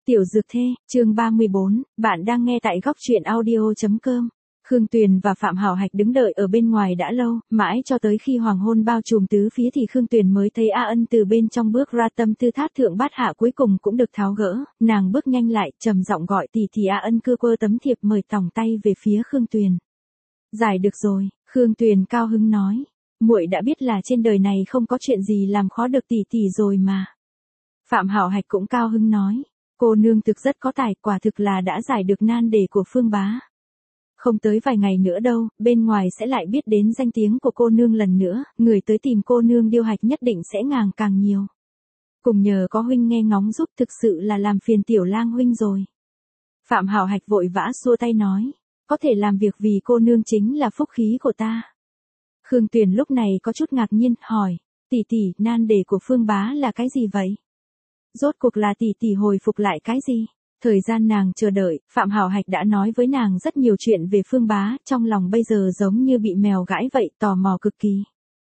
Tiểu Dược Thê, chương 34, bạn đang nghe tại góc truyện audio.com. Khương Tuyền và Phạm Hảo Hạch đứng đợi ở bên ngoài đã lâu, mãi cho tới khi hoàng hôn bao trùm tứ phía thì Khương Tuyền mới thấy A Ân từ bên trong bước ra. Tâm tư thát thượng bát hạ cuối cùng cũng được tháo gỡ, nàng bước nhanh lại, trầm giọng gọi tỷ thì A Ân cưa quơ tấm thiệp mời tòng tay về phía Khương Tuyền. Giải được rồi, Khương Tuyền cao hứng nói, muội đã biết là trên đời này không có chuyện gì làm khó được tỷ tỷ rồi mà. Phạm Hảo Hạch cũng cao hứng nói, cô nương thực rất có tài, quả thực là đã giải được nan đề của Phương bá. Không tới vài ngày nữa đâu, bên ngoài sẽ lại biết đến danh tiếng của cô nương lần nữa, người tới tìm cô nương điêu hạch nhất định sẽ ngàng càng nhiều. Cùng nhờ có huynh nghe ngóng giúp, thực sự là làm phiền tiểu lang huynh rồi. Phạm Hảo Hạch vội vã xua tay nói, có thể làm việc vì cô nương chính là phúc khí của ta. Khương Tuyền lúc này có chút ngạc nhiên, hỏi, tỷ tỷ, nan đề của Phương bá là cái gì vậy? Rốt cuộc là tỷ tỷ hồi phục lại cái gì? Thời gian nàng chờ đợi, Phạm Hảo Hạch đã nói với nàng rất nhiều chuyện về Phương bá, trong lòng bây giờ giống như bị mèo gãi vậy, tò mò cực kỳ.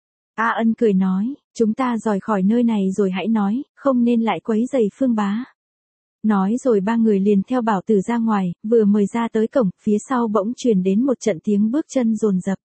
A Ân cười nói, chúng ta rời khỏi nơi này rồi hãy nói, không nên lại quấy rầy Phương bá. Nói rồi ba người liền theo bảo tử ra ngoài, vừa mời ra tới cổng, phía sau bỗng truyền đến một trận tiếng bước chân dồn dập.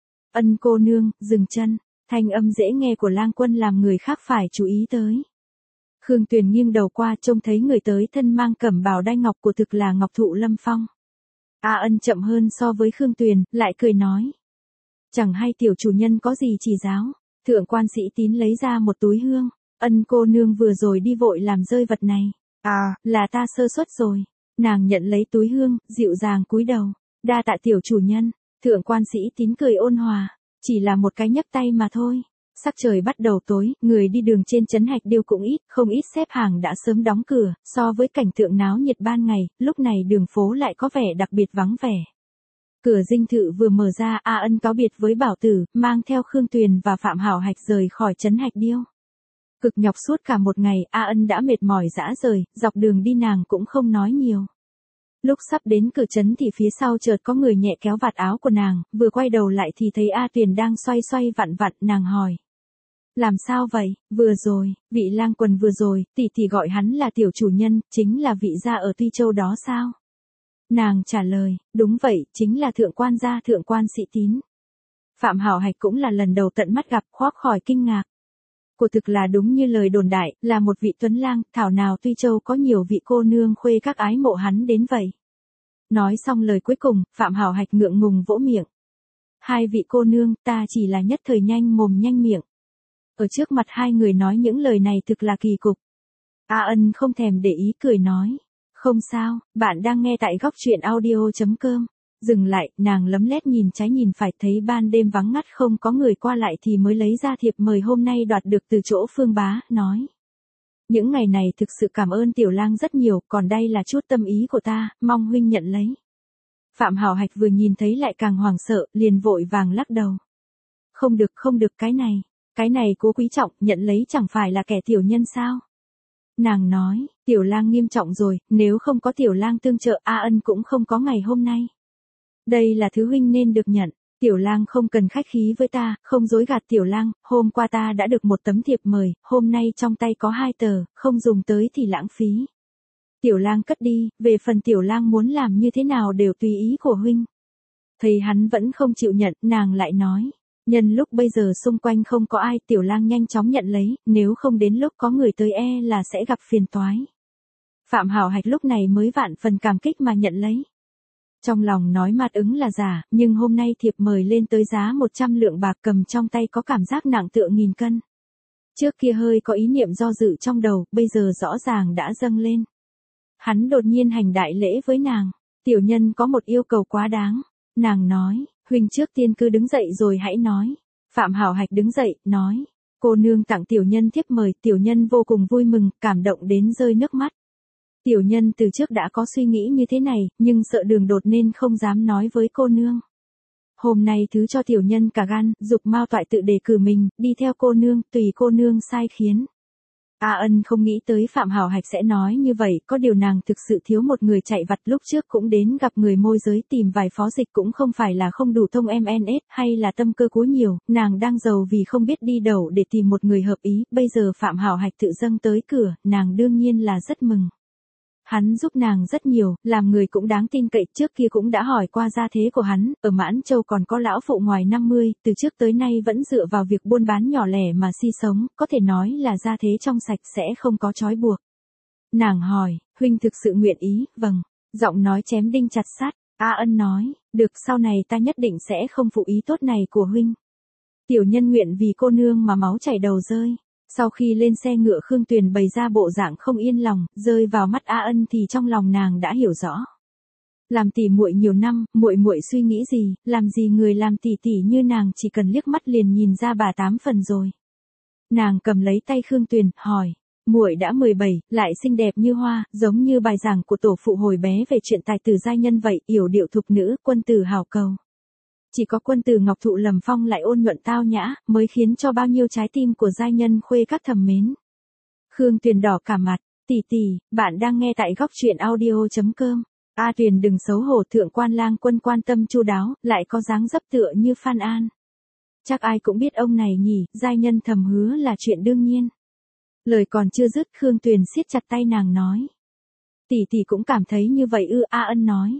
Ân cô nương, dừng chân, thanh âm dễ nghe của Lang Quân làm người khác phải chú ý tới. Khương Tuyền nghiêng đầu qua trông thấy người tới thân mang cẩm bào đai ngọc của thực là Ngọc Thụ Lâm Phong. A Ân chậm hơn so với Khương Tuyền, lại cười nói. Chẳng hay tiểu chủ nhân có gì chỉ giáo, thượng quan sĩ tín lấy ra một túi hương, Ân cô nương vừa rồi đi vội làm rơi vật này. À, là ta sơ suất rồi. Nàng nhận lấy túi hương, dịu dàng cúi đầu, đa tạ tiểu chủ nhân, thượng quan sĩ tín cười ôn hòa, chỉ là một cái nhấc tay mà thôi. Sắc trời bắt đầu tối, người đi đường trên trấn Hạch Điêu cũng ít, không ít xếp hàng đã sớm đóng cửa, so với cảnh tượng náo nhiệt ban ngày, lúc này đường phố lại có vẻ đặc biệt vắng vẻ. Cửa dinh thự vừa mở ra, A Ân cáo biệt với Bảo Tử, mang theo Khương Tuyền và Phạm Hảo Hạch rời khỏi trấn Hạch Điêu. Cực nhọc suốt cả một ngày, A Ân đã mệt mỏi rã rời, dọc đường đi nàng cũng không nói nhiều. Lúc sắp đến cửa trấn thì phía sau chợt có người nhẹ kéo vạt áo của nàng, vừa quay đầu lại thì thấy A Tuyền đang xoay xoay vặn vặn, nàng hỏi. Làm sao vậy? Vừa rồi, vị lang quần vừa rồi, tỷ gọi hắn là tiểu chủ nhân, chính là vị gia ở Tuy Châu đó sao? Nàng trả lời, đúng vậy, chính là thượng quan gia thượng quan sĩ tín. Phạm Hảo Hạch cũng là lần đầu tận mắt gặp, khoác khỏi kinh ngạc. Của thực là đúng như lời đồn đại, là một vị tuấn lang, thảo nào Tuy Châu có nhiều vị cô nương khuê các ái mộ hắn đến vậy. Nói xong lời cuối cùng, Phạm Hảo Hạch ngượng ngùng vỗ miệng. Hai vị cô nương, ta chỉ là nhất thời nhanh mồm nhanh miệng. Ở trước mặt hai người nói những lời này thực là kỳ cục. A Ân không thèm để ý cười nói. Không sao, bạn đang nghe tại góc truyện audio.com. Dừng lại, nàng lấm lét nhìn trái nhìn phải, thấy ban đêm vắng ngắt không có người qua lại thì mới lấy ra thiệp mời hôm nay đoạt được từ chỗ Phương bá, nói. Những ngày này thực sự cảm ơn tiểu lang rất nhiều, còn đây là chút tâm ý của ta, mong huynh nhận lấy. Phạm Hảo Hạch vừa nhìn thấy lại càng hoảng sợ, liền vội vàng lắc đầu. Không được, cái này cố quý trọng, nhận lấy chẳng phải là kẻ tiểu nhân sao? Nàng nói, tiểu lang nghiêm trọng rồi, nếu không có tiểu lang tương trợ A Ân cũng không có ngày hôm nay. Đây là thứ huynh nên được nhận, tiểu lang không cần khách khí với ta, không dối gạt tiểu lang, hôm qua ta đã được một tấm thiệp mời, hôm nay trong tay có 2 tờ, không dùng tới thì lãng phí. Tiểu lang cất đi, về phần tiểu lang muốn làm như thế nào đều tùy ý của huynh. Thấy hắn vẫn không chịu nhận, nàng lại nói. Nhân lúc bây giờ xung quanh không có ai, tiểu lang nhanh chóng nhận lấy, nếu không đến lúc có người tới là sẽ gặp phiền toái. Phạm Hảo Hạch lúc này mới vạn phần cảm kích mà nhận lấy. Trong lòng nói mặt ứng là giả, nhưng hôm nay thiệp mời lên tới giá 100 lượng bạc, cầm trong tay có cảm giác nặng tựa nghìn cân. Trước kia hơi có ý niệm do dự trong đầu, bây giờ rõ ràng đã dâng lên. Hắn đột nhiên hành đại lễ với nàng, tiểu nhân có một yêu cầu quá đáng. Nàng nói, huynh trước tiên cứ đứng dậy rồi hãy nói. Phạm Hảo Hạch đứng dậy, nói, cô nương tặng tiểu nhân thiếp mời, tiểu nhân vô cùng vui mừng, cảm động đến rơi nước mắt. Tiểu nhân từ trước đã có suy nghĩ như thế này, nhưng sợ đường đột nên không dám nói với cô nương. Hôm nay thứ cho tiểu nhân cả gan, dục Mao Toại tự đề cử mình, đi theo cô nương, tùy cô nương sai khiến. A Ân không nghĩ tới Phạm Hảo Hạch sẽ nói như vậy, có điều nàng thực sự thiếu một người chạy vặt, lúc trước cũng đến gặp người môi giới tìm vài phó dịch cũng không phải là không đủ thông MNS, hay là tâm cơ cúi nhiều, nàng đang giàu vì không biết đi đâu để tìm một người hợp ý, bây giờ Phạm Hảo Hạch tự dâng tới cửa, nàng đương nhiên là rất mừng. Hắn giúp nàng rất nhiều, làm người cũng đáng tin cậy, trước kia cũng đã hỏi qua gia thế của hắn, ở Mãn Châu còn có lão phụ ngoài 50, từ trước tới nay vẫn dựa vào việc buôn bán nhỏ lẻ mà si sống, có thể nói là gia thế trong sạch sẽ không có trói buộc. Nàng hỏi, huynh thực sự nguyện ý, vâng, giọng nói chém đinh chặt sắt, A Ân nói, được sau này ta nhất định sẽ không phụ ý tốt này của huynh. Tiểu nhân nguyện vì cô nương mà máu chảy đầu rơi. Sau khi lên xe ngựa Khương Tuyền bày ra bộ dạng không yên lòng, rơi vào mắt A Ân thì trong lòng nàng đã hiểu rõ. Làm tỷ muội nhiều năm, muội muội suy nghĩ gì, làm gì người làm tỷ tỷ như nàng chỉ cần liếc mắt liền nhìn ra bà 8 phần rồi. Nàng cầm lấy tay Khương Tuyền, hỏi, muội đã 17, lại xinh đẹp như hoa, giống như bài giảng của tổ phụ hồi bé về chuyện tài tử giai nhân vậy, yểu điệu thục nữ, quân tử hảo cầu. Chỉ có quân tử ngọc thụ Lâm Phong lại ôn nhuận tao nhã, mới khiến cho bao nhiêu trái tim của giai nhân khuê các thầm mến. Khương Tuyền đỏ cả mặt, tỷ tỷ, bạn đang nghe tại góc truyện audio.com. A Tuyền đừng xấu hổ, thượng quan lang quân quan tâm chu đáo, lại có dáng dấp tựa như Phan An. Chắc ai cũng biết ông này nhỉ, giai nhân thầm hứa là chuyện đương nhiên. Lời còn chưa dứt Khương Tuyền siết chặt tay nàng nói. Tỷ tỷ cũng cảm thấy như vậy ư, A Ân nói.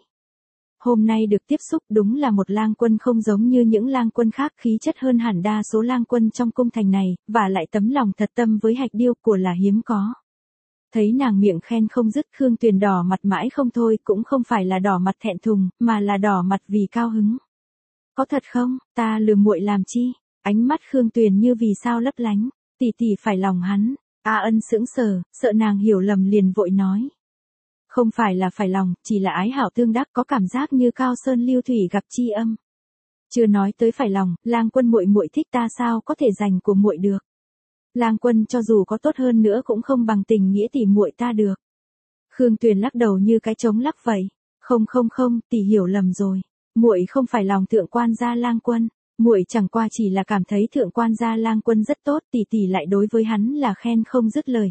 Hôm nay được tiếp xúc đúng là một lang quân không giống như những lang quân khác, khí chất hơn hẳn đa số lang quân trong cung thành này, và lại tấm lòng thật tâm với Hạch Điêu của là hiếm có. Thấy nàng miệng khen không dứt Khương Tuyền đỏ mặt mãi không thôi, cũng không phải là đỏ mặt thẹn thùng, mà là đỏ mặt vì cao hứng. Có thật không, ta lừa muội làm chi? Ánh mắt Khương Tuyền như vì sao lấp lánh, tỷ tỷ phải lòng hắn. A Ân sững sờ, sợ nàng hiểu lầm liền vội nói. Không phải là phải lòng, chỉ là ái hảo tương đắc, có cảm giác như cao sơn lưu thủy gặp tri âm. Chưa nói tới phải lòng, lang quân muội muội thích ta sao có thể giành của muội được. Lang quân cho dù có tốt hơn nữa cũng không bằng tình nghĩa tỷ muội ta được. Khương Tuyền lắc đầu như cái trống lắc vậy. Không, tỷ hiểu lầm rồi. Muội không phải lòng thượng quan gia lang quân. Muội chẳng qua chỉ là cảm thấy thượng quan gia lang quân rất tốt, tỷ lại đối với hắn là khen không dứt lời,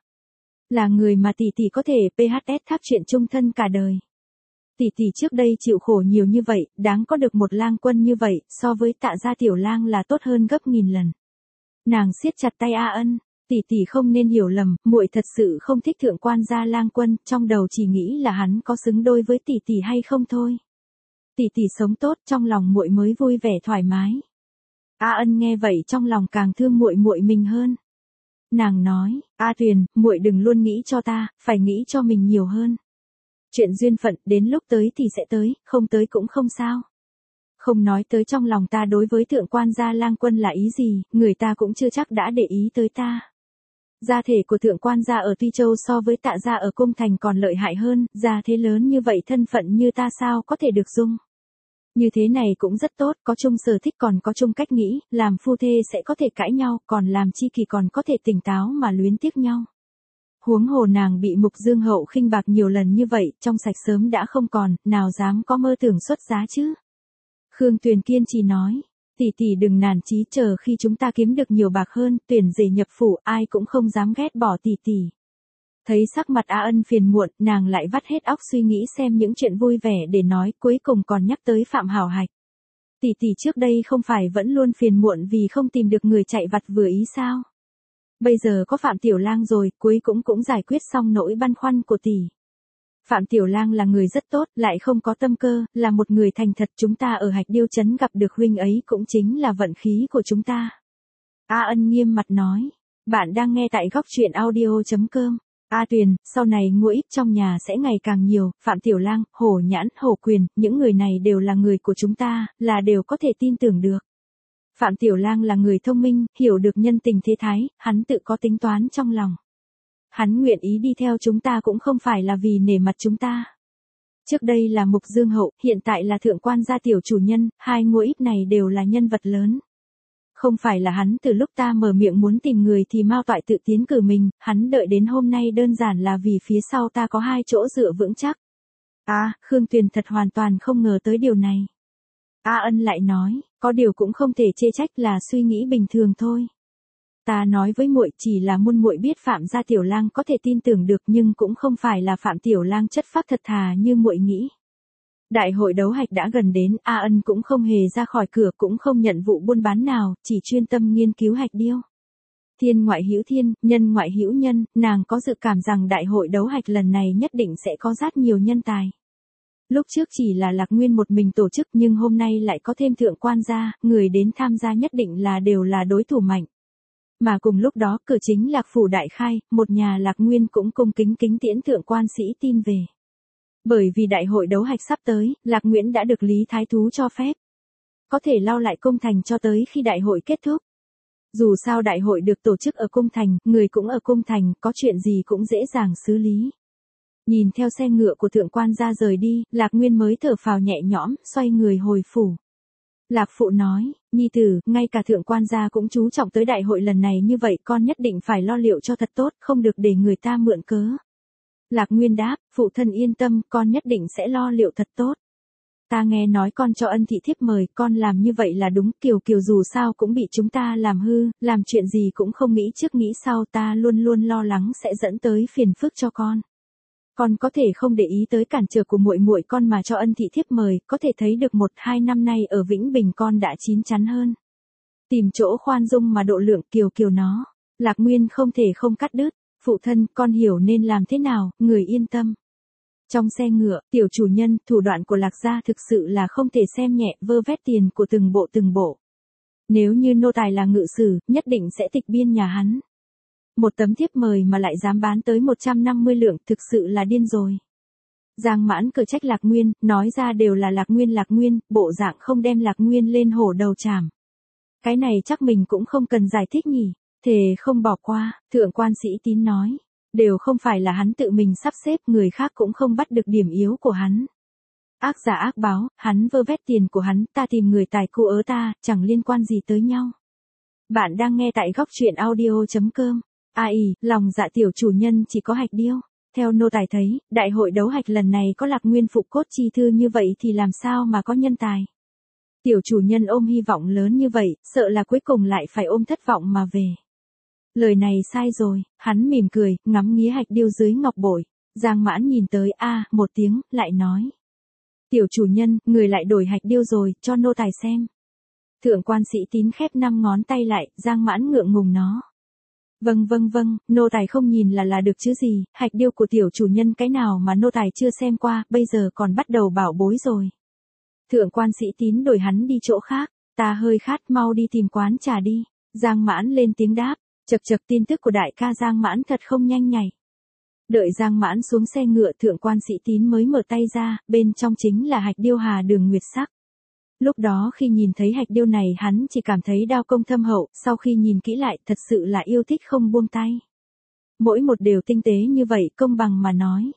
là người mà tỷ có thể PHS tháp chuyện chung thân cả đời. Tỷ trước đây chịu khổ nhiều như vậy, đáng có được một lang quân như vậy, so với Tạ gia tiểu lang là tốt hơn gấp nghìn lần. Nàng siết chặt tay A Ân, tỷ không nên hiểu lầm, muội thật sự không thích thượng quan gia lang quân, trong đầu chỉ nghĩ là hắn có xứng đôi với tỷ hay không thôi. Tỷ sống tốt, trong lòng muội mới vui vẻ thoải mái. A Ân nghe vậy trong lòng càng thương muội mình hơn. Nàng nói, A Tuyền, muội đừng luôn nghĩ cho ta, phải nghĩ cho mình nhiều hơn. Chuyện duyên phận, đến lúc tới thì sẽ tới, không tới cũng không sao. Không nói tới trong lòng ta đối với thượng quan gia lang quân là ý gì, người ta cũng chưa chắc đã để ý tới ta. Gia thể của thượng quan gia ở Tuy Châu so với Tạ gia ở Cung Thành còn lợi hại hơn, gia thế lớn như vậy thân phận như ta sao có thể được dung. Như thế này cũng rất tốt, có chung sở thích còn có chung cách nghĩ, làm phu thê sẽ có thể cãi nhau, còn làm chi kỳ còn có thể tỉnh táo mà luyến tiếc nhau. Huống hồ nàng bị Mục Dương Hậu khinh bạc nhiều lần như vậy, trong sạch sớm đã không còn, nào dám có mơ tưởng xuất giá chứ. Khương Tuyền kiên trì nói, tỷ đừng nản chí, chờ khi chúng ta kiếm được nhiều bạc hơn, tuyển rể nhập phủ, ai cũng không dám ghét bỏ tỷ. Thấy sắc mặt A Ân phiền muộn, nàng lại vắt hết óc suy nghĩ xem những chuyện vui vẻ để nói, cuối cùng còn nhắc tới Phạm Hảo Hạch. Tỷ trước đây không phải vẫn luôn phiền muộn vì không tìm được người chạy vặt vừa ý sao? Bây giờ có Phạm Tiểu Lang rồi, cuối cũng giải quyết xong nỗi băn khoăn của tỷ. Phạm Tiểu Lang là người rất tốt, lại không có tâm cơ, là một người thành thật, chúng ta ở Hạch Điêu Trấn gặp được huynh ấy cũng chính là vận khí của chúng ta. A Ân nghiêm mặt nói, bạn đang nghe tại góc truyện audio.com. A Tuyền, sau này ngũ ít trong nhà sẽ ngày càng nhiều, Phạm Tiểu Lang, Hổ Nhãn, Hổ Quyền, những người này đều là người của chúng ta, là đều có thể tin tưởng được. Phạm Tiểu Lang là người thông minh, hiểu được nhân tình thế thái, hắn tự có tính toán trong lòng. Hắn nguyện ý đi theo chúng ta cũng không phải là vì nể mặt chúng ta. Trước đây là Mục Dương Hậu, hiện tại là thượng quan gia tiểu chủ nhân, hai ngũ ít này đều là nhân vật lớn. Không phải là hắn từ lúc ta mở miệng muốn tìm người thì Mao Toại tự tiến cử mình, hắn đợi đến hôm nay đơn giản là vì phía sau ta có hai chỗ dựa vững chắc. Khương Tuyền thật hoàn toàn không ngờ tới điều này. A Ân lại nói, có điều cũng không thể chê trách, là suy nghĩ bình thường thôi. Ta nói với muội chỉ là muốn muội biết Phạm gia tiểu lang có thể tin tưởng được, nhưng cũng không phải là Phạm Tiểu Lang chất phác thật thà như muội nghĩ. Đại hội đấu hạch đã gần đến, A Ân cũng không hề ra khỏi cửa, cũng không nhận vụ buôn bán nào, chỉ chuyên tâm nghiên cứu hạch điêu. Thiên ngoại hữu thiên, nhân ngoại hữu nhân, nàng có dự cảm rằng đại hội đấu hạch lần này nhất định sẽ có rất nhiều nhân tài. Lúc trước chỉ là Lạc Nguyên một mình tổ chức nhưng hôm nay lại có thêm thượng quan gia, người đến tham gia nhất định là đều là đối thủ mạnh. Mà cùng lúc đó cửa chính Lạc Phủ đại khai, một nhà Lạc Nguyên cũng cung kính kính tiễn thượng quan sĩ tin về. Bởi vì đại hội đấu hạch sắp tới, Lạc Nguyễn đã được Lý Thái Thú cho phép. Có thể lao lại cung thành cho tới khi đại hội kết thúc. Dù sao đại hội được tổ chức ở cung thành, người cũng ở cung thành, có chuyện gì cũng dễ dàng xử lý. Nhìn theo xe ngựa của thượng quan gia rời đi, Lạc Nguyên mới thở phào nhẹ nhõm, xoay người hồi phủ. Lạc phụ nói, nhi tử, ngay cả thượng quan gia cũng chú trọng tới đại hội lần này như vậy con nhất định phải lo liệu cho thật tốt, không được để người ta mượn cớ. Lạc Nguyên đáp, phụ thân yên tâm, con nhất định sẽ lo liệu thật tốt. Ta nghe nói con cho Ân thị thiếp mời, con làm như vậy là đúng, Kiều Kiều dù sao cũng bị chúng ta làm hư, làm chuyện gì cũng không nghĩ trước nghĩ sau, ta luôn luôn lo lắng sẽ dẫn tới phiền phức cho con. Con có thể không để ý tới cản trở của muội muội con mà cho Ân thị thiếp mời, có thể thấy được 1-2 năm nay ở Vĩnh Bình con đã chín chắn hơn. Tìm chỗ khoan dung mà độ lượng, Kiều Kiều nó. Lạc Nguyên không thể không cắt đứt, phụ thân, con hiểu nên làm thế nào, người yên tâm. Trong xe ngựa, tiểu chủ nhân, thủ đoạn của Lạc gia thực sự là không thể xem nhẹ, vơ vét tiền của từng bộ. Nếu như nô tài là ngự sử, nhất định sẽ tịch biên nhà hắn. Một tấm thiếp mời mà lại dám bán tới 150 lượng, thực sự là điên rồi. Giang Mãn cờ trách Lạc Nguyên, nói ra đều là Lạc Nguyên, bộ dạng không đem Lạc Nguyên lên hổ đầu chảm. Cái này chắc mình cũng không cần giải thích nhỉ, thề không bỏ qua, thượng quan sĩ Tín nói. Đều không phải là hắn tự mình sắp xếp, người khác cũng không bắt được điểm yếu của hắn. Ác giả ác báo, hắn vơ vét tiền của hắn, ta tìm người tài cu ớ ta, chẳng liên quan gì tới nhau. Bạn đang nghe tại góc truyện audio.com. Ai, lòng dạ tiểu chủ nhân chỉ có hạch điêu. Theo nô tài thấy, đại hội đấu hạch lần này có Lạc Nguyên phụ cốt chi thư như vậy thì làm sao mà có nhân tài. Tiểu chủ nhân ôm hy vọng lớn như vậy, sợ là cuối cùng lại phải ôm thất vọng mà về. Lời này sai rồi, hắn mỉm cười, ngắm nghía hạch điêu dưới ngọc bội. Giang Mãn nhìn tới một tiếng, lại nói. Tiểu chủ nhân, người lại đổi hạch điêu rồi, cho nô tài xem. Thượng quan sĩ Tín khép 5 ngón tay lại, Giang Mãn ngượng ngùng nó. Vâng, nô tài không nhìn là được chứ gì, hạch điêu của tiểu chủ nhân cái nào mà nô tài chưa xem qua, bây giờ còn bắt đầu bảo bối rồi. Thượng quan sĩ Tín đổi hắn đi chỗ khác, ta hơi khát, mau đi tìm quán trà đi. Giang Mãn lên tiếng đáp. Chật tin tức của đại ca Giang Mãn thật không nhanh nhảy. Đợi Giang Mãn xuống xe ngựa, thượng quan sĩ Tín mới mở tay ra, bên trong chính là hạch điêu Hà Đường Nguyệt sắc. Lúc đó khi nhìn thấy hạch điêu này hắn chỉ cảm thấy đao công thâm hậu, sau khi nhìn kỹ lại thật sự là yêu thích không buông tay. Mỗi một đều tinh tế như vậy, công bằng mà nói.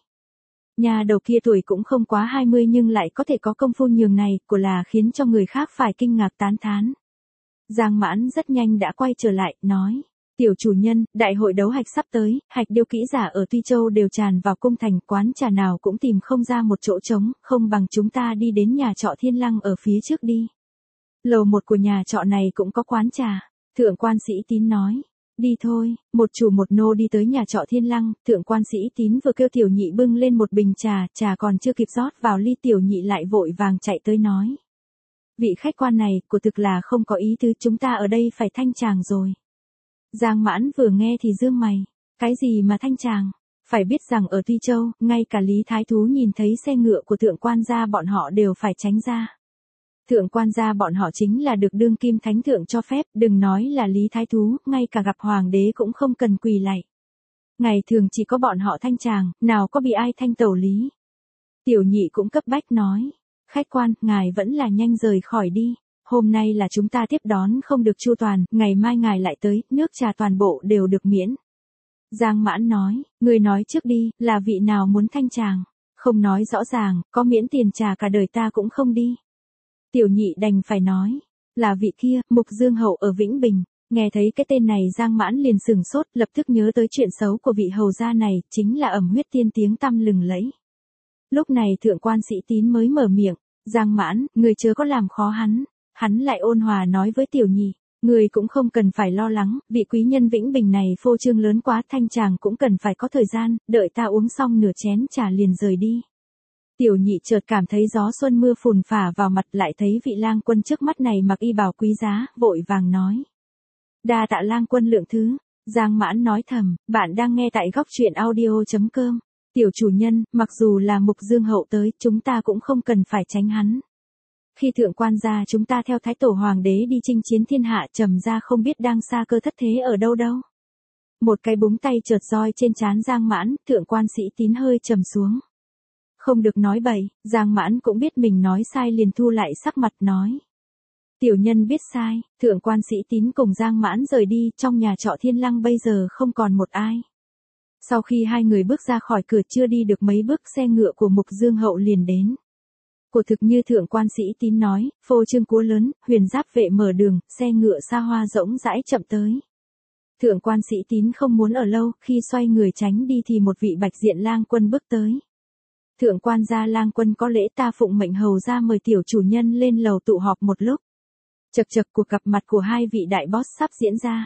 Nhà đầu kia tuổi cũng không quá 20 nhưng lại có thể có công phu nhường này, của là khiến cho người khác phải kinh ngạc tán thán. Giang Mãn rất nhanh đã quay trở lại, nói. Tiểu chủ nhân, đại hội đấu hạch sắp tới, hạch điêu kỹ giả ở Tuy Châu đều tràn vào cung thành, quán trà nào cũng tìm không ra một chỗ trống, không bằng chúng ta đi đến nhà trọ Thiên Lăng ở phía trước đi. Lầu 1 của nhà trọ này cũng có quán trà. Thượng quan sĩ Tín nói. Đi thôi, một chủ một nô đi tới nhà trọ Thiên Lăng, thượng quan sĩ Tín vừa kêu tiểu nhị bưng lên một bình trà còn chưa kịp rót vào ly, tiểu nhị lại vội vàng chạy tới nói. Vị khách quan này, của thực là không có ý tứ, chúng ta ở đây phải thanh tràng rồi. Giang Mãn vừa nghe thì dương mày, cái gì mà thanh tràng, phải biết rằng ở Tuy Châu, ngay cả Lý Thái Thú nhìn thấy xe ngựa của thượng quan gia bọn họ đều phải tránh ra. Thượng quan gia bọn họ chính là được đương kim thánh thượng cho phép, đừng nói là Lý Thái Thú, ngay cả gặp hoàng đế cũng không cần quỳ lạy. Ngày thường chỉ có bọn họ thanh tràng, nào có bị ai thanh tẩu lý. Tiểu nhị cũng cấp bách nói, khách quan, ngài vẫn là nhanh rời khỏi đi. Hôm nay là chúng ta tiếp đón không được chu toàn, ngày mai ngài lại tới, nước trà toàn bộ đều được miễn. Giang Mãn nói, người nói trước đi, là vị nào muốn thanh tràng, không nói rõ ràng, có miễn tiền trà cả đời ta cũng không đi. Tiểu nhị đành phải nói, là vị kia, Mục Dương Hậu ở Vĩnh Bình. Nghe thấy cái tên này Giang Mãn liền sừng sốt, lập tức nhớ tới chuyện xấu của vị hầu gia này, chính là Ẩm Huyết Tiên tiếng tăm lừng lẫy. Lúc này thượng quan sĩ Tín mới mở miệng, Giang Mãn, người chớ có làm khó hắn. Hắn lại ôn hòa nói với tiểu nhị, người cũng không cần phải lo lắng, vị quý nhân Vĩnh Bình này phô trương lớn quá, thanh tràng cũng cần phải có thời gian, đợi ta uống xong nửa chén trà liền rời đi. Tiểu nhị chợt cảm thấy gió xuân mưa phùn phả vào mặt, lại thấy vị lang quân trước mắt này mặc y bào quý giá, vội vàng nói. Đa tạ lang quân lượng thứ, Giang Mãn nói thầm, bạn đang nghe tại góc truyện audio.com. Tiểu chủ nhân, mặc dù là Mục Dương Hậu tới, chúng ta cũng không cần phải tránh hắn. Khi thượng quan gia chúng ta theo Thái Tổ Hoàng đế đi chinh chiến thiên hạ, Trầm gia không biết đang xa cơ thất thế ở đâu đâu. Một cái búng tay chợt roi trên trán Giang Mãn, thượng quan Sĩ Tín hơi trầm xuống. Không được nói bậy, Giang Mãn cũng biết mình nói sai liền thu lại sắc mặt nói. Tiểu nhân biết sai, thượng quan Sĩ Tín cùng Giang Mãn rời đi, trong nhà trọ Thiên Lăng bây giờ không còn một ai. Sau khi hai người bước ra khỏi cửa chưa đi được mấy bước, xe ngựa của Mục Dương Hậu liền đến. Quả thực như thượng quan Sĩ Tín nói, phô trương cúa lớn, huyền giáp vệ mở đường, xe ngựa xa hoa rỗng rãi chậm tới. Thượng quan Sĩ Tín không muốn ở lâu, khi xoay người tránh đi thì một vị bạch diện lang quân bước tới. Thượng quan gia lang quân có lễ, ta phụng mệnh hầu ra mời tiểu chủ nhân lên lầu tụ họp một lúc. Chật chật, cuộc gặp mặt của hai vị đại boss sắp diễn ra.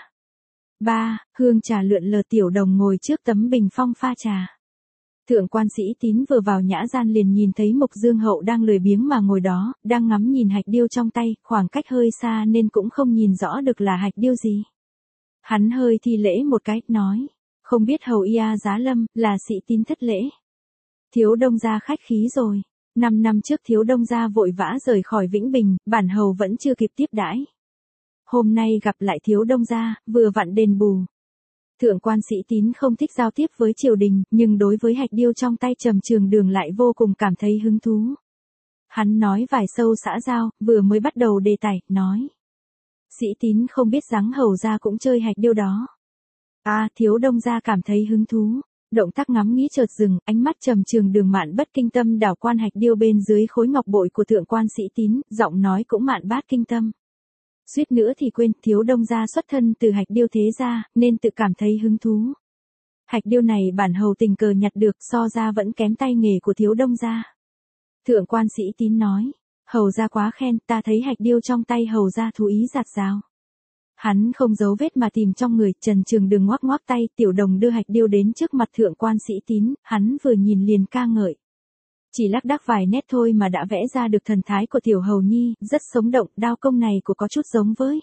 3. Hương trà lượn lờ, Tiểu Đồng ngồi trước tấm bình phong pha trà. Thượng quan Sĩ Tín vừa vào nhã gian liền nhìn thấy Mục Dương Hậu đang lười biếng mà ngồi đó, đang ngắm nhìn hạch điêu trong tay, khoảng cách hơi xa nên cũng không nhìn rõ được là hạch điêu gì. Hắn hơi thi lễ một cái, nói, không biết hầu ia giá lâm, là Sĩ Tín thất lễ. Thiếu Đông gia khách khí rồi. 5 năm trước Thiếu Đông gia vội vã rời khỏi Vĩnh Bình, bản hầu vẫn chưa kịp tiếp đãi. Hôm nay gặp lại Thiếu Đông gia, vừa vặn đền bù. Thượng quan Sĩ Tín không thích giao tiếp với triều đình, nhưng đối với hạch điêu trong tay Trầm Trường Đường lại vô cùng cảm thấy hứng thú. Hắn nói vài câu xã giao, vừa mới bắt đầu đề tài, nói. Sĩ Tín không biết rằng hầu gia cũng chơi hạch điêu đó. Thiếu Đông gia cảm thấy hứng thú. Động tác ngắm nghĩ chợt dừng, ánh mắt Trầm Trường Đường mạn bất kinh tâm đảo quan hạch điêu bên dưới khối ngọc bội của thượng quan Sĩ Tín, giọng nói cũng mạn bát kinh tâm. Suýt nữa thì quên, Thiếu Đông gia xuất thân từ hạch điêu thế gia, nên tự cảm thấy hứng thú. Hạch điêu này bản hầu tình cờ nhặt được, so ra vẫn kém tay nghề của Thiếu Đông gia. Thượng quan Sĩ Tín nói, hầu gia quá khen, ta thấy hạch điêu trong tay hầu gia thú ý dạt dào. Hắn không giấu vết mà tìm trong người, Trần Trường Đường ngoắc ngoắc tay, Tiểu Đồng đưa hạch điêu đến trước mặt thượng quan Sĩ Tín, hắn vừa nhìn liền ca ngợi. Chỉ lác đác vài nét thôi mà đã vẽ ra được thần thái của tiểu hầu nhi, rất sống động, đao công này của có chút giống với.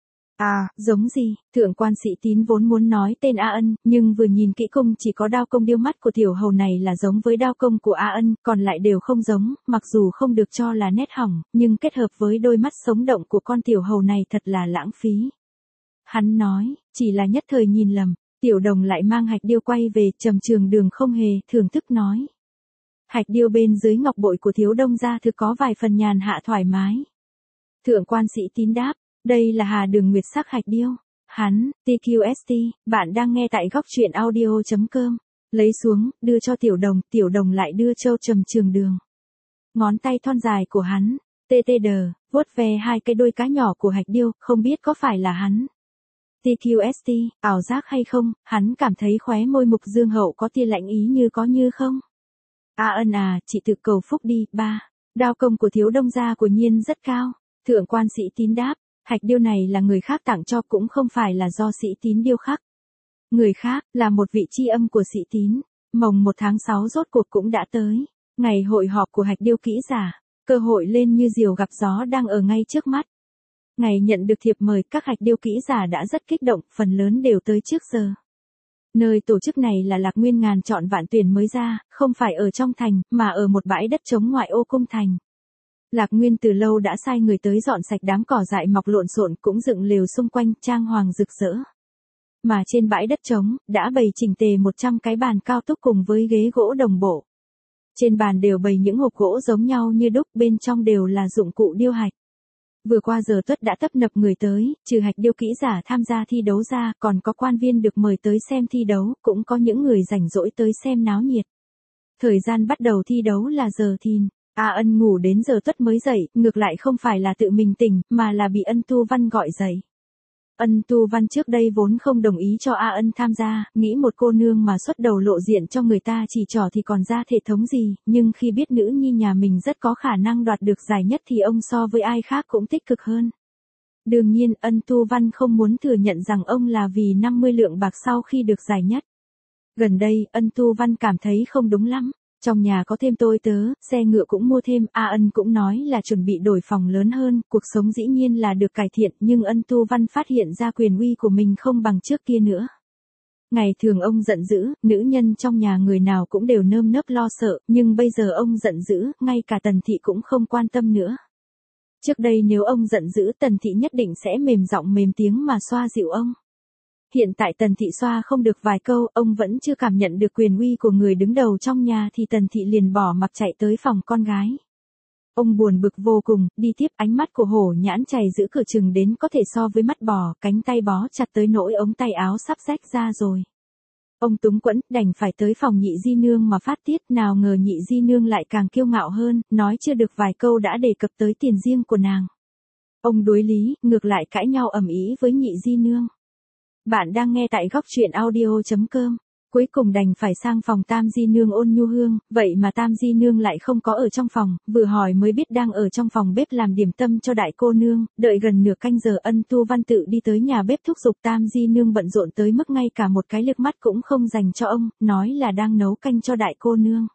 Giống gì? Thượng quan Sĩ Tín vốn muốn nói tên A Ân, nhưng vừa nhìn kỹ cung chỉ có đao công điêu mắt của tiểu hầu này là giống với đao công của A Ân, còn lại đều không giống, mặc dù không được cho là nét hỏng, nhưng kết hợp với đôi mắt sống động của con tiểu hầu này thật là lãng phí. Hắn nói, chỉ là nhất thời nhìn lầm, Tiểu Đồng lại mang hạch điêu quay về, Trầm Trường Đường không hề thưởng thức nói. Hạch điêu bên dưới ngọc bội của Thiếu Đông gia thực có vài phần nhàn hạ thoải mái. Thượng quan Sĩ Tín đáp, đây là Hà Đường Nguyệt sắc hạch điêu. Hắn, TQST, bạn đang nghe tại góc truyện audio.com. Lấy xuống, đưa cho Tiểu Đồng lại đưa cho Trầm Trường Đường. Ngón tay thon dài của hắn, TTD, vuốt ve hai cái đôi cá nhỏ của hạch điêu, không biết có phải là hắn. TQST, ảo giác hay không, hắn cảm thấy khóe môi Mục Dương Hậu có tia lạnh ý như có như không. Ân chị tự cầu phúc đi. 3. Đao công của Thiếu Đông gia của nhiên rất cao. Thượng quan Sĩ Tín đáp, hạch điêu này là người khác tặng cho, cũng không phải là do Sĩ Tín điêu khắc. Người khác, là một vị tri âm của Sĩ Tín. Mồng 1 tháng 6 rốt cuộc cũng đã tới. Ngày hội họp của hạch điêu kỹ giả. Cơ hội lên như diều gặp gió đang ở ngay trước mắt. Ngày nhận được thiệp mời, các hạch điêu kỹ giả đã rất kích động, phần lớn đều tới trước giờ. Nơi tổ chức này là Lạc Nguyên ngàn chọn vạn tuyển mới ra, không phải ở trong thành, mà ở một bãi đất trống ngoại ô cung thành. Lạc Nguyên từ lâu đã sai người tới dọn sạch đám cỏ dại mọc lộn xộn, cũng dựng lều xung quanh, trang hoàng rực rỡ. Mà trên bãi đất trống, đã bày chỉnh tề 100 cái bàn cao túc cùng với ghế gỗ đồng bộ. Trên bàn đều bày những hộp gỗ giống nhau như đúc, bên trong đều là dụng cụ điêu hạch. Vừa qua giờ tuất đã tấp nập người tới, trừ hạch điêu kỹ giả tham gia thi đấu ra, còn có quan viên được mời tới xem thi đấu, cũng có những người rảnh rỗi tới xem náo nhiệt. Thời gian bắt đầu thi đấu là giờ thìn. Ân ngủ đến giờ tuất mới dậy, ngược lại không phải là tự mình tỉnh, mà là bị Ân Tu Văn gọi dậy. Ân Tu Văn trước đây vốn không đồng ý cho Ân tham gia, nghĩ một cô nương mà xuất đầu lộ diện cho người ta chỉ trỏ thì còn ra thể thống gì, nhưng khi biết nữ nhi nhà mình rất có khả năng đoạt được giải nhất thì ông so với ai khác cũng tích cực hơn. Đương nhiên, Ân Tu Văn không muốn thừa nhận rằng ông là vì 50 lượng bạc sau khi được giải nhất. Gần đây, Ân Tu Văn cảm thấy không đúng lắm. Trong nhà có thêm tôi tớ, xe ngựa cũng mua thêm, Ân cũng nói là chuẩn bị đổi phòng lớn hơn, cuộc sống dĩ nhiên là được cải thiện, nhưng Ân Tu Văn phát hiện ra quyền uy của mình không bằng trước kia nữa. Ngày thường ông giận dữ, nữ nhân trong nhà người nào cũng đều nơm nớp lo sợ, nhưng bây giờ ông giận dữ, ngay cả Tần Thị cũng không quan tâm nữa. Trước đây nếu ông giận dữ Tần Thị nhất định sẽ mềm giọng mềm tiếng mà xoa dịu ông. Hiện tại Tần Thị xoa không được vài câu, ông vẫn chưa cảm nhận được quyền uy của người đứng đầu trong nhà thì Tần Thị liền bỏ mặc chạy tới phòng con gái. Ông buồn bực vô cùng, đi tiếp ánh mắt của Hổ Nhãn chảy giữ cửa chừng đến có thể so với mắt bò, cánh tay bó chặt tới nỗi ống tay áo sắp rách ra rồi. Ông túng quẫn, đành phải tới phòng Nhị Di Nương mà phát tiết, nào ngờ Nhị Di Nương lại càng kiêu ngạo hơn, nói chưa được vài câu đã đề cập tới tiền riêng của nàng. Ông đối lý, ngược lại cãi nhau ầm ĩ với Nhị Di Nương. Bạn đang nghe tại góc truyện audio.com. Cuối cùng đành phải sang phòng Tam Di Nương Ôn Nhu Hương, vậy mà Tam Di Nương lại không có ở trong phòng, vừa hỏi mới biết đang ở trong phòng bếp làm điểm tâm cho đại cô nương, đợi gần nửa canh giờ Ân Tu Văn tự đi tới nhà bếp thúc giục Tam Di Nương bận rộn tới mức ngay cả một cái liếc mắt cũng không dành cho ông, nói là đang nấu canh cho đại cô nương.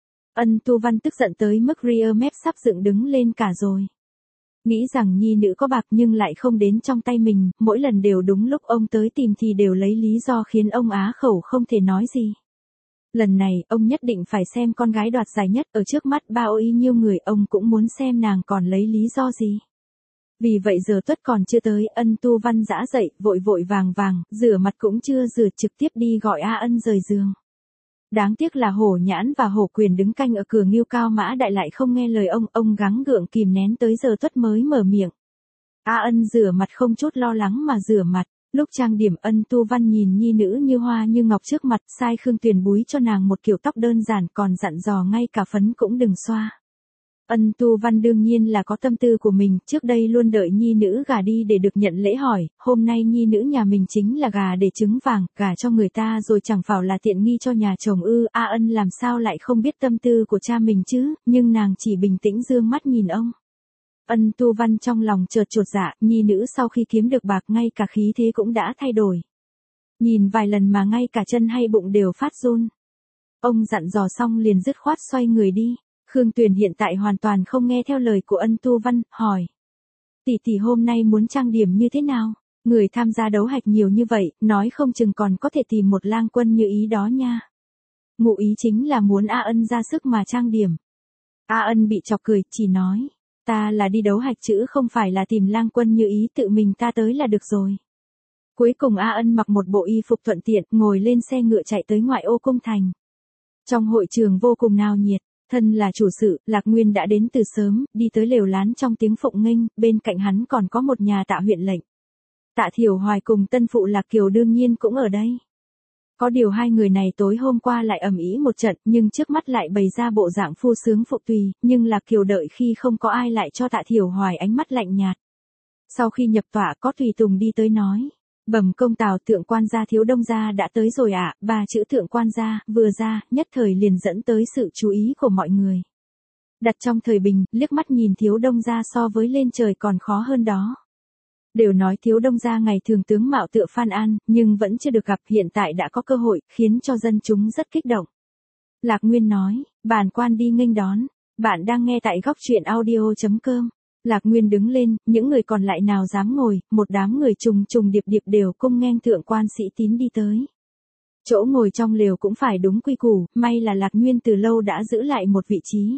Ân Tu Văn tức giận tới mức ria mép sắp dựng đứng lên cả rồi. Nghĩ rằng nhi nữ có bạc nhưng lại không đến trong tay mình, mỗi lần đều đúng lúc ông tới tìm thì đều lấy lý do khiến ông á khẩu không thể nói gì. Lần này, ông nhất định phải xem con gái đoạt giải nhất ở trước mắt bao nhiêu người, ông cũng muốn xem nàng còn lấy lý do gì. Vì vậy giờ Tuất còn chưa tới, Ân Tu Văn dã dậy, vội vội vàng vàng, rửa mặt cũng chưa rửa trực tiếp đi gọi A Ân rời giường. Đáng tiếc là Hổ Nhãn và Hổ Quyền đứng canh ở cửa Ngưu Cao Mã Đại lại không nghe lời ông gắng gượng kìm nén tới giờ Tuất mới mở miệng. A Ân rửa mặt không chút lo lắng mà rửa mặt, lúc trang điểm Ân Tu Văn nhìn nhi nữ như hoa như ngọc trước mặt, sai Khương Tuyền búi cho nàng một kiểu tóc đơn giản còn dặn dò ngay cả phấn cũng đừng xoa. Ân Tu Văn đương nhiên là có tâm tư của mình, trước đây luôn đợi nhi nữ gả đi để được nhận lễ hỏi, hôm nay nhi nữ nhà mình chính là gà để trứng vàng, gả cho người ta rồi chẳng phải là tiện nghi cho nhà chồng ư. A Ân làm sao lại không biết tâm tư của cha mình chứ, nhưng nàng chỉ bình tĩnh dương mắt nhìn ông. Ân Tu Văn trong lòng chợt chột dạ, nhi nữ sau khi kiếm được bạc ngay cả khí thế cũng đã thay đổi. Nhìn vài lần mà ngay cả chân hay bụng đều phát run. Ông dặn dò xong liền dứt khoát xoay người đi. Khương Tuyền hiện tại hoàn toàn không nghe theo lời của Ân Tu Văn, hỏi. Tỷ hôm nay muốn trang điểm như thế nào? Người tham gia đấu hạch nhiều như vậy, nói không chừng còn có thể tìm một lang quân như ý đó nha. Ngụ ý chính là muốn A Ân ra sức mà trang điểm. A Ân bị chọc cười, chỉ nói. Ta là đi đấu hạch chứ không phải là tìm lang quân như ý, tự mình ta tới là được rồi. Cuối cùng A Ân mặc một bộ y phục thuận tiện, ngồi lên xe ngựa chạy tới ngoại ô cung thành. Trong hội trường vô cùng náo nhiệt. Thân là chủ sự, Lạc Nguyên đã đến từ sớm, đi tới lều lán trong tiếng phụng nghênh, bên cạnh hắn còn có một nhà Tạ huyện lệnh. Tạ Thiểu Hoài cùng tân phụ Lạc Kiều đương nhiên cũng ở đây. Có điều hai người này tối hôm qua lại ầm ĩ một trận, nhưng trước mắt lại bày ra bộ dạng phu sướng phụ tùy, nhưng Lạc Kiều đợi khi không có ai lại cho Tạ Thiểu Hoài ánh mắt lạnh nhạt. Sau khi nhập tọa có tùy tùng đi tới nói. Bẩm công Tào, thượng quan gia Thiếu Đông gia đã tới rồi ạ. Ba chữ thượng quan gia vừa ra, nhất thời liền dẫn tới sự chú ý của mọi người. Đặt trong thời bình, liếc mắt nhìn Thiếu Đông gia so với lên trời còn khó hơn đó. Đều nói Thiếu Đông gia ngày thường tướng mạo tựa Phan An, nhưng vẫn chưa được gặp, hiện tại đã có cơ hội, khiến cho dân chúng rất kích động. Lạc Nguyên nói, bản quan đi nghênh đón. Bạn đang nghe tại góc truyện audio.com. Lạc Nguyên đứng lên, những người còn lại nào dám ngồi, một đám người trùng trùng điệp điệp đều cung nghênh thượng quan Sĩ Tín đi tới. Chỗ ngồi trong lều cũng phải đúng quy củ, may là Lạc Nguyên từ lâu đã giữ lại một vị trí.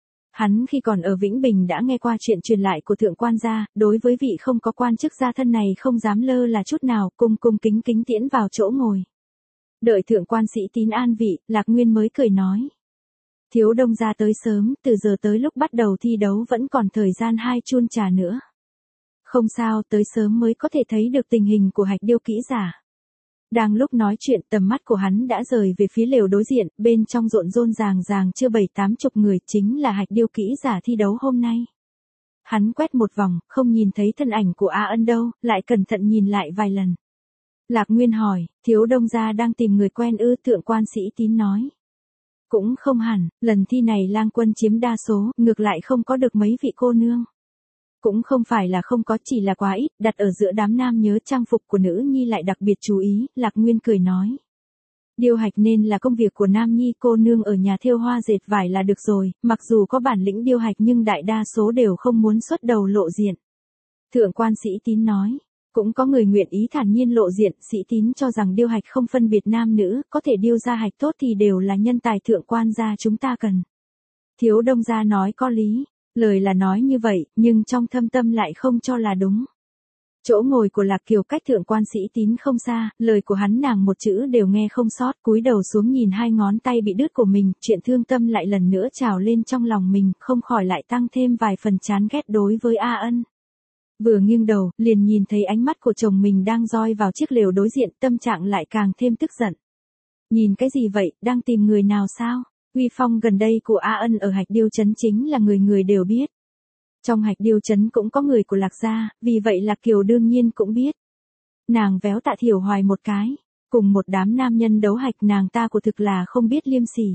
Hắn khi còn ở Vĩnh Bình đã nghe qua chuyện truyền lại của thượng quan gia, đối với vị không có quan chức gia thân này không dám lơ là chút nào, cung kính kính tiễn vào chỗ ngồi. Đợi thượng quan Sĩ Tín an vị, Lạc Nguyên mới cười nói. Thiếu Đông gia tới sớm, từ giờ tới lúc bắt đầu thi đấu vẫn còn thời gian 2 chun trà nữa. Không sao, tới sớm mới có thể thấy được tình hình của hạch điêu kỹ giả. Đang lúc nói chuyện tầm mắt của hắn đã rời về phía lều đối diện, bên trong rộn ràng chưa 7-80 người, chính là hạch điêu kỹ giả thi đấu hôm nay. Hắn quét một vòng, không nhìn thấy thân ảnh của A Ân đâu, lại cẩn thận nhìn lại vài lần. Lạc Nguyên hỏi, Thiếu Đông gia đang tìm người quen ư? Thượng quan Sĩ Tín nói. Cũng không hẳn, lần thi này lang quân chiếm đa số, ngược lại không có được mấy vị cô nương. Cũng không phải là không có, chỉ là quá ít, đặt ở giữa đám nam nhớ trang phục của nữ nhi lại đặc biệt chú ý, Lạc Nguyên cười nói. Điêu hạch nên là công việc của nam nhi, cô nương ở nhà thêu hoa dệt vải là được rồi, mặc dù có bản lĩnh điêu hạch nhưng đại đa số đều không muốn xuất đầu lộ diện. Thượng quan Sĩ Tín nói, Cũng có người nguyện ý thản nhiên lộ diện, Sĩ Tín cho rằng điêu hạch không phân biệt nam nữ, có thể điêu ra hạch tốt thì đều là nhân tài thượng quan gia chúng ta cần. Thiếu Đông gia nói có lý, lời là nói như vậy, nhưng trong thâm tâm lại không cho là đúng. Chỗ ngồi của Lạc Kiều cách thượng quan Sĩ Tín không xa, lời của hắn nàng một chữ đều nghe không sót, cúi đầu xuống nhìn hai ngón tay bị đứt của mình, chuyện thương tâm lại lần nữa trào lên trong lòng mình, không khỏi lại tăng thêm vài phần chán ghét đối với A Ân. Vừa nghiêng đầu, liền nhìn thấy ánh mắt của chồng mình đang doi vào chiếc lều đối diện, tâm trạng lại càng thêm tức giận. Nhìn cái gì vậy, đang tìm người nào sao? Uy phong gần đây của A Ân ở Hạch Điêu Trấn chính là người người đều biết. Trong Hạch Điêu Trấn cũng có người của Lạc gia, vì vậy Lạc Kiều đương nhiên cũng biết. Nàng véo Tạ Thiểu Hoài một cái, cùng một đám nam nhân đấu hạch nàng ta của thực là không biết liêm sỉ.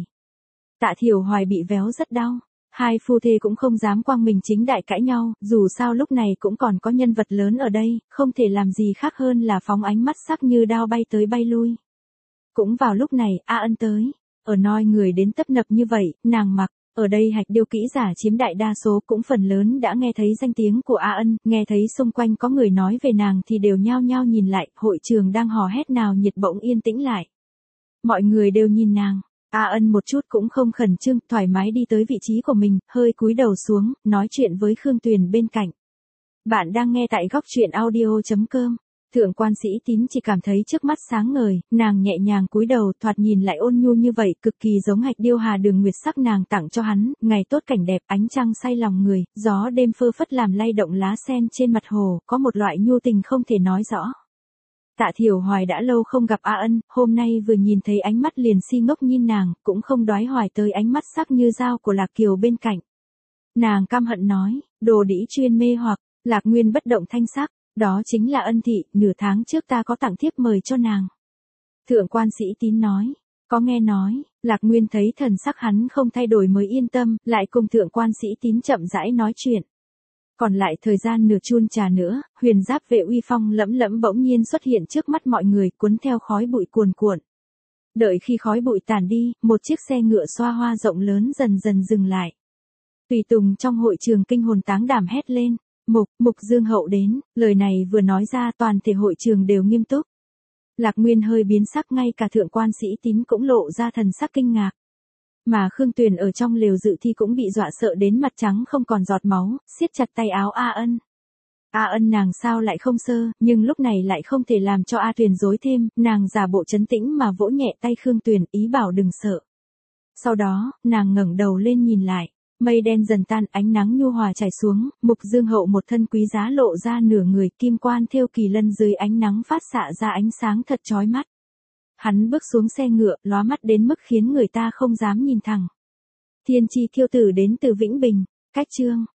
Tạ Thiểu Hoài bị véo rất đau. Hai phu thê cũng không dám quang minh chính đại cãi nhau, dù sao lúc này cũng còn có nhân vật lớn ở đây, không thể làm gì khác hơn là phóng ánh mắt sắc như đao bay tới bay lui. Cũng vào lúc này, A Ân tới, ở noi người đến tấp nập như vậy, nàng mặc, ở đây Hạch Điêu kỹ giả chiếm đại đa số cũng phần lớn đã nghe thấy danh tiếng của A Ân, nghe thấy xung quanh có người nói về nàng thì đều nhao nhao nhìn lại, hội trường đang hò hét nào nhiệt bỗng yên tĩnh lại. Mọi người đều nhìn nàng. A Ân một chút cũng không khẩn trương, thoải mái đi tới vị trí của mình, hơi cúi đầu xuống, nói chuyện với Khương Tuyền bên cạnh. Bạn đang nghe tại góc truyện audio.com. Thượng quan Sĩ Tín chỉ cảm thấy trước mắt sáng ngời, nàng nhẹ nhàng cúi đầu, thoạt nhìn lại ôn nhu như vậy, cực kỳ giống Hạch Điêu Hà Đường Nguyệt sắc nàng tặng cho hắn, ngày tốt cảnh đẹp, ánh trăng say lòng người, gió đêm phơ phất làm lay động lá sen trên mặt hồ, có một loại nhu tình không thể nói rõ. Tạ Thiểu Hoài đã lâu không gặp A Ân, hôm nay vừa nhìn thấy ánh mắt liền si ngốc nhìn nàng, cũng không đoái hoài tới ánh mắt sắc như dao của Lạc Kiều bên cạnh. Nàng căm hận nói, đồ đĩ chuyên mê hoặc, Lạc Nguyên bất động thanh sắc, đó chính là Ân thị, nửa tháng trước ta có tặng thiếp mời cho nàng. Thượng quan Sĩ Tín nói, có nghe nói, Lạc Nguyên thấy thần sắc hắn không thay đổi mới yên tâm, lại cùng Thượng quan Sĩ Tín chậm rãi nói chuyện. Còn lại thời gian nửa chun trà nữa, huyền giáp vệ uy phong lẫm lẫm bỗng nhiên xuất hiện trước mắt mọi người, cuốn theo khói bụi cuồn cuộn. Đợi khi khói bụi tàn đi, một chiếc xe ngựa xoa hoa rộng lớn dần dần dừng lại. Tùy tùng trong hội trường kinh hồn táng đảm hét lên, Mục Dương Hậu đến, lời này vừa nói ra toàn thể hội trường đều nghiêm túc. Lạc Nguyên hơi biến sắc, ngay cả Thượng quan Sĩ Tín cũng lộ ra thần sắc kinh ngạc. Mà Khương Tuyền ở trong lều dự thi cũng bị dọa sợ đến mặt trắng không còn giọt máu, siết chặt tay áo A Ân. A Ân nàng sao lại không sơ, nhưng lúc này lại không thể làm cho A Tuyền dối thêm, nàng giả bộ trấn tĩnh mà vỗ nhẹ tay Khương Tuyền, ý bảo đừng sợ. Sau đó, nàng ngẩng đầu lên nhìn lại, mây đen dần tan, ánh nắng nhu hòa trải xuống, Mục Dương Hậu một thân quý giá lộ ra nửa người, kim quan thêu kỳ lân dưới ánh nắng phát xạ ra ánh sáng thật chói mắt. Hắn bước xuống xe ngựa, lóa mắt đến mức khiến người ta không dám nhìn thẳng. Thiên chi thiêu tử đến từ Vĩnh Bình, cách chương.